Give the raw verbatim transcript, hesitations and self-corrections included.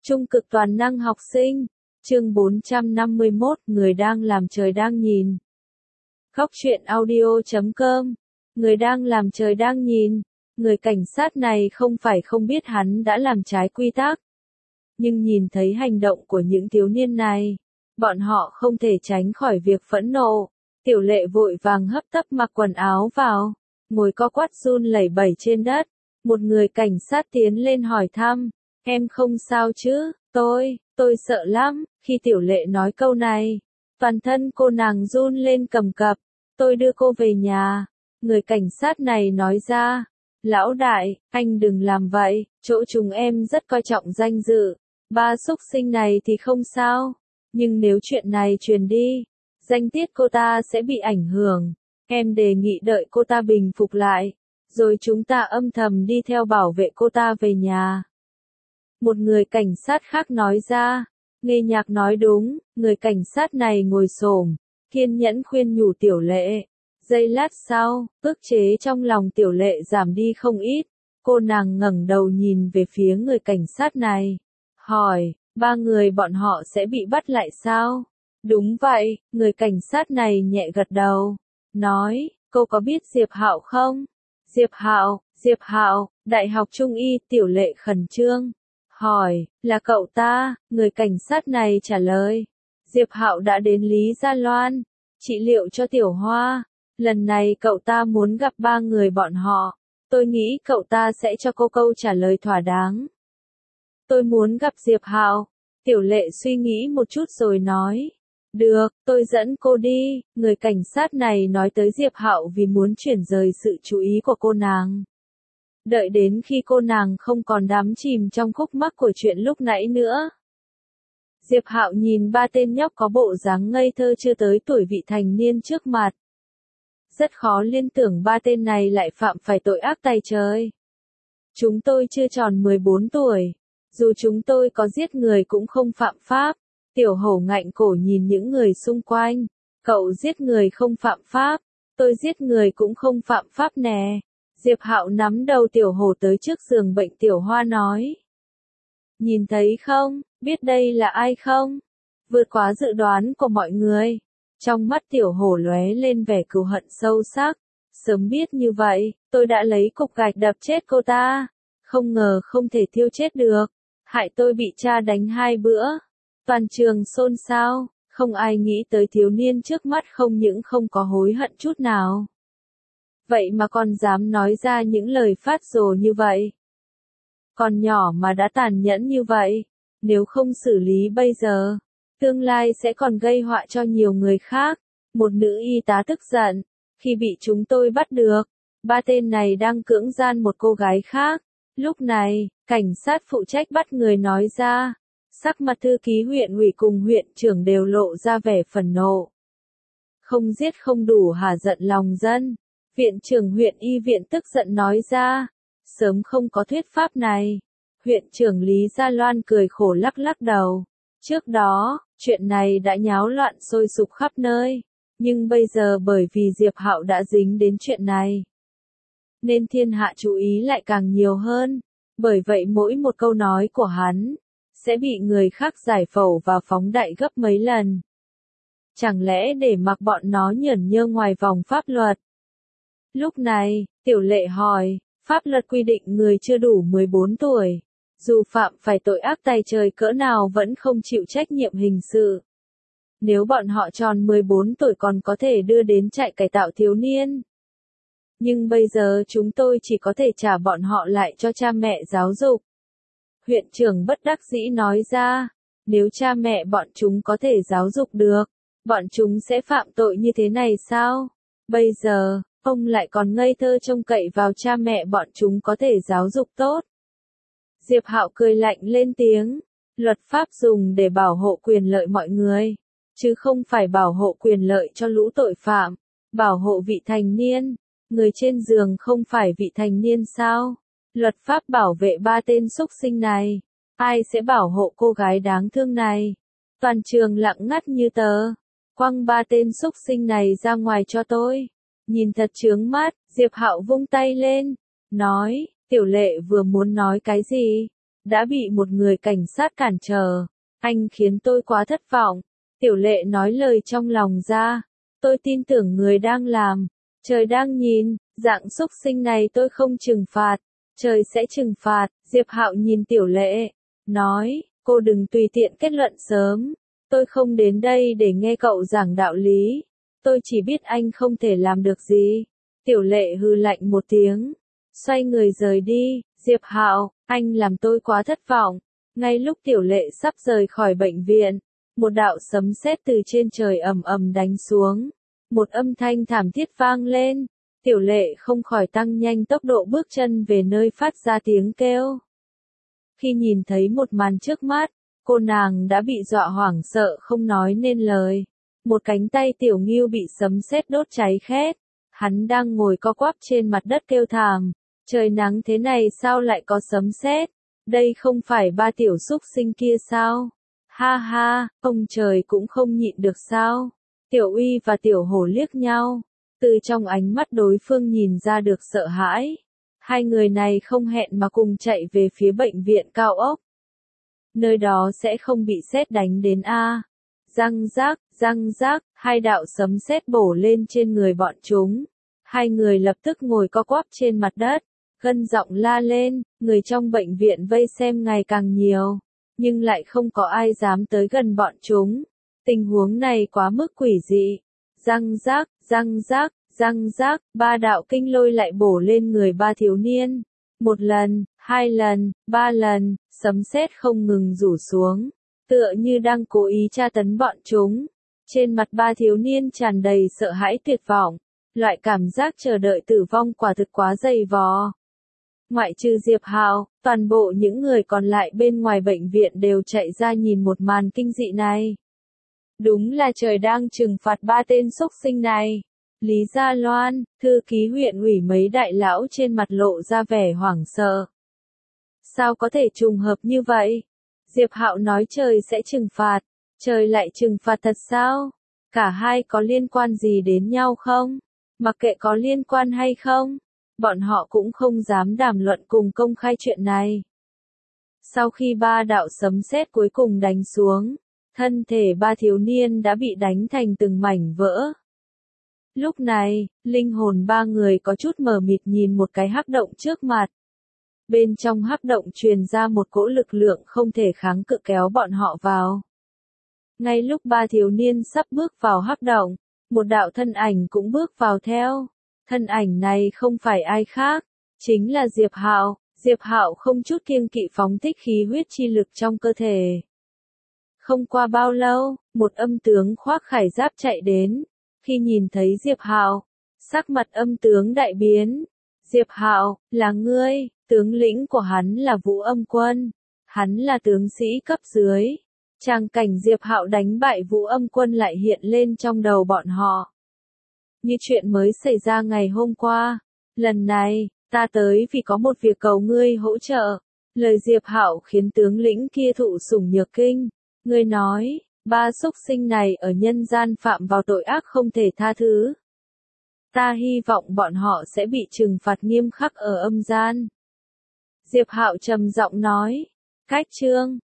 Trung cực toàn năng học sinh. Chương bốn trăm năm mươi mốt, người đang làm trời đang nhìn. Góc truyện audio chấm com. Người đang làm trời đang nhìn. Người cảnh sát này không phải không biết hắn đã làm trái quy tắc. Nhưng nhìn thấy hành động của những thiếu niên này, bọn họ không thể tránh khỏi việc phẫn nộ. Tiểu Lệ vội vàng hấp tấp mặc quần áo vào, ngồi co quắp run lẩy bẩy trên đất. Một người cảnh sát tiến lên hỏi thăm, em không sao chứ? Tôi, tôi sợ lắm. Khi Tiểu Lệ nói câu này, toàn thân cô nàng run lên cầm cập. Tôi đưa cô về nhà. Người cảnh sát này nói ra, lão đại, anh đừng làm vậy, chỗ chúng em rất coi trọng danh dự. Ba xúc sinh này thì không sao, nhưng nếu chuyện này truyền đi, danh tiết cô ta sẽ bị ảnh hưởng. Em đề nghị đợi cô ta bình phục lại, rồi chúng ta âm thầm đi theo bảo vệ cô ta về nhà. Một người cảnh sát khác nói ra, Nghe Nhạc nói đúng. Người cảnh sát này ngồi xổm, kiên nhẫn khuyên nhủ Tiểu Lệ. Giây lát sau, ức chế trong lòng Tiểu Lệ giảm đi không ít. Cô nàng ngẩng đầu nhìn về phía người cảnh sát này, hỏi, ba người bọn họ sẽ bị bắt lại sao? Đúng vậy. Người cảnh sát này nhẹ gật đầu, nói, cô có biết Diệp Hạo không? Diệp Hạo, Diệp Hạo, Đại học Trung y. Tiểu Lệ khẩn trương hỏi, là cậu ta? Người cảnh sát này trả lời, Diệp Hạo đã đến Lý Gia Loan trị liệu cho Tiểu Hoa. Lần này cậu ta muốn gặp ba người bọn họ. Tôi nghĩ cậu ta sẽ cho cô câu trả lời thỏa đáng. Tôi muốn gặp Diệp Hạo. Tiểu Lệ suy nghĩ một chút rồi nói, được, tôi dẫn cô đi. Người cảnh sát này nói tới Diệp Hạo vì muốn chuyển rời sự chú ý của cô nàng. Đợi đến khi cô nàng không còn đắm chìm trong khúc mắc của chuyện lúc nãy nữa. Diệp Hạo nhìn ba tên nhóc có bộ dáng ngây thơ chưa tới tuổi vị thành niên trước mặt. Rất khó liên tưởng ba tên này lại phạm phải tội ác tày trời. Chúng tôi chưa tròn mười bốn tuổi. Dù chúng tôi có giết người cũng không phạm pháp. Tiểu Hổ ngạnh cổ nhìn những người xung quanh. Cậu giết người không phạm pháp. Tôi giết người cũng không phạm pháp nè. Diệp Hạo nắm đầu Tiểu Hổ tới trước giường bệnh Tiểu Hoa nói. Nhìn thấy không, biết đây là ai không? Vượt quá dự đoán của mọi người. Trong mắt Tiểu Hổ lóe lên vẻ cừu hận sâu sắc. Sớm biết như vậy, tôi đã lấy cục gạch đập chết cô ta. Không ngờ không thể thiêu chết được. Hại tôi bị cha đánh hai bữa. Toàn trường xôn xao, không ai nghĩ tới thiếu niên trước mắt không những không có hối hận chút nào. Vậy mà còn dám nói ra những lời phát rồ như vậy. Còn nhỏ mà đã tàn nhẫn như vậy. Nếu không xử lý bây giờ, tương lai sẽ còn gây họa cho nhiều người khác. Một nữ y tá tức giận. Khi bị chúng tôi bắt được, ba tên này đang cưỡng gian một cô gái khác. Lúc này, cảnh sát phụ trách bắt người nói ra. Sắc mặt thư ký huyện ủy cùng huyện trưởng đều lộ ra vẻ phẫn nộ. Không giết không đủ hả giận lòng dân. Viện trưởng huyện y viện tức giận nói ra. Sớm không có thuyết pháp này. Huyện trưởng Lý Gia Loan cười khổ lắc lắc đầu. Trước đó, chuyện này đã nháo loạn sôi sục khắp nơi. Nhưng bây giờ bởi vì Diệp Hạo đã dính đến chuyện này, nên thiên hạ chú ý lại càng nhiều hơn. Bởi vậy mỗi một câu nói của hắn sẽ bị người khác giải phẫu và phóng đại gấp mấy lần. Chẳng lẽ để mặc bọn nó nhởn nhơ ngoài vòng pháp luật? Lúc này, Tiểu Lệ hỏi, pháp luật quy định người chưa đủ mười bốn tuổi, dù phạm phải tội ác tày trời cỡ nào vẫn không chịu trách nhiệm hình sự. Nếu bọn họ tròn mười bốn tuổi còn có thể đưa đến trại cải tạo thiếu niên. Nhưng bây giờ chúng tôi chỉ có thể trả bọn họ lại cho cha mẹ giáo dục. Huyện trưởng bất đắc dĩ nói ra, nếu cha mẹ bọn chúng có thể giáo dục được, bọn chúng sẽ phạm tội như thế này sao? Bây giờ, ông lại còn ngây thơ trông cậy vào cha mẹ bọn chúng có thể giáo dục tốt. Diệp Hạo cười lạnh lên tiếng, luật pháp dùng để bảo hộ quyền lợi mọi người, chứ không phải bảo hộ quyền lợi cho lũ tội phạm, bảo hộ vị thành niên. Người trên giường không phải vị thành niên sao? Luật pháp bảo vệ ba tên xúc sinh này. Ai sẽ bảo hộ cô gái đáng thương này? Toàn trường lặng ngắt như tờ. Quăng ba tên xúc sinh này ra ngoài cho tôi. Nhìn thật chướng mắt, Diệp Hạo vung tay lên. Nói, Tiểu Lệ vừa muốn nói cái gì? đã bị một người cảnh sát cản trở. Anh khiến tôi quá thất vọng. Tiểu Lệ nói lời trong lòng ra. Tôi tin tưởng người đang làm. Trời đang nhìn, dạng xúc sinh này tôi không trừng phạt. Trời sẽ trừng phạt. Diệp Hạo nhìn Tiểu Lệ. Nói, cô đừng tùy tiện kết luận sớm. Tôi không đến đây để nghe cậu giảng đạo lý. Tôi chỉ biết anh không thể làm được gì. Tiểu Lệ hừ lạnh một tiếng. Xoay người rời đi. Diệp Hạo, anh làm tôi quá thất vọng. Ngay lúc Tiểu Lệ sắp rời khỏi bệnh viện, một đạo sấm sét từ trên trời ầm ầm đánh xuống. Một âm thanh thảm thiết vang lên. Tiểu Lệ không khỏi tăng nhanh tốc độ bước chân về nơi phát ra tiếng kêu. Khi nhìn thấy một màn trước mắt, cô nàng đã bị dọa hoảng sợ không nói nên lời. Một cánh tay Tiểu Ngưu bị sấm sét đốt cháy khét. Hắn đang ngồi co quắp trên mặt đất kêu thảm. Trời nắng thế này sao lại có sấm sét? Đây không phải ba tiểu xúc sinh kia sao? Ha ha, ông trời cũng không nhịn được sao? Tiểu Uy và Tiểu Hổ liếc nhau. Từ trong ánh mắt đối phương nhìn ra được sợ hãi. Hai người này không hẹn mà cùng chạy về phía bệnh viện cao ốc. Nơi đó sẽ không bị sét đánh đến a. Răng rác, răng rác, hai đạo sấm sét bổ lên trên người bọn chúng. Hai người lập tức ngồi co quắp trên mặt đất. Gân giọng la lên, người trong bệnh viện vây xem ngày càng nhiều, nhưng lại không có ai dám tới gần bọn chúng. Tình huống này quá mức quỷ dị. Răng rác, răng rác, răng rác, ba đạo kinh lôi lại bổ lên người ba thiếu niên. Một lần, hai lần, ba lần, sấm sét không ngừng rủ xuống, tựa như đang cố ý tra tấn bọn chúng. Trên mặt ba thiếu niên tràn đầy sợ hãi tuyệt vọng, loại cảm giác chờ đợi tử vong quả thực quá dày vò. Ngoại trừ Diệp Hạo, toàn bộ những người còn lại bên ngoài bệnh viện đều chạy ra nhìn một màn kinh dị này. Đúng là trời đang trừng phạt ba tên xúc sinh này. Lý Gia Loan, thư ký huyện ủy mấy đại lão trên mặt lộ ra vẻ hoảng sợ. Sao có thể trùng hợp như vậy? Diệp Hạo nói trời sẽ trừng phạt, trời lại trừng phạt thật sao? Cả hai có liên quan gì đến nhau không? Mặc kệ có liên quan hay không, bọn họ cũng không dám đàm luận cùng công khai chuyện này. Sau khi ba đạo sấm sét cuối cùng đánh xuống, thân thể ba thiếu niên đã bị đánh thành từng mảnh vỡ. Lúc này, linh hồn ba người có chút mờ mịt nhìn một cái hắc động trước mặt. Bên trong hắc động truyền ra một cỗ lực lượng không thể kháng cự kéo bọn họ vào. Ngay lúc ba thiếu niên sắp bước vào hắc động, một đạo thân ảnh cũng bước vào theo. Thân ảnh này không phải ai khác, chính là Diệp Hạo. Diệp Hạo không chút kiêng kỵ phóng thích khí huyết chi lực trong cơ thể. Không qua bao lâu, một âm tướng khoác khải giáp chạy đến. Khi nhìn thấy Diệp Hạo, sắc mặt âm tướng đại biến. Diệp Hạo, là ngươi? Tướng lĩnh của hắn là Vũ Âm Quân. Hắn là tướng sĩ cấp dưới. Tràng cảnh Diệp Hạo đánh bại Vũ Âm Quân lại hiện lên trong đầu bọn họ. Như chuyện mới xảy ra ngày hôm qua. Lần này, ta tới vì có một việc cầu ngươi hỗ trợ. Lời Diệp Hạo khiến tướng lĩnh kia thụ sủng nhược kinh. Ngươi nói, ba xúc sinh này ở nhân gian phạm vào tội ác không thể tha thứ. Ta hy vọng bọn họ sẽ bị trừng phạt nghiêm khắc ở âm gian. Diệp Hạo trầm giọng nói. Cách chương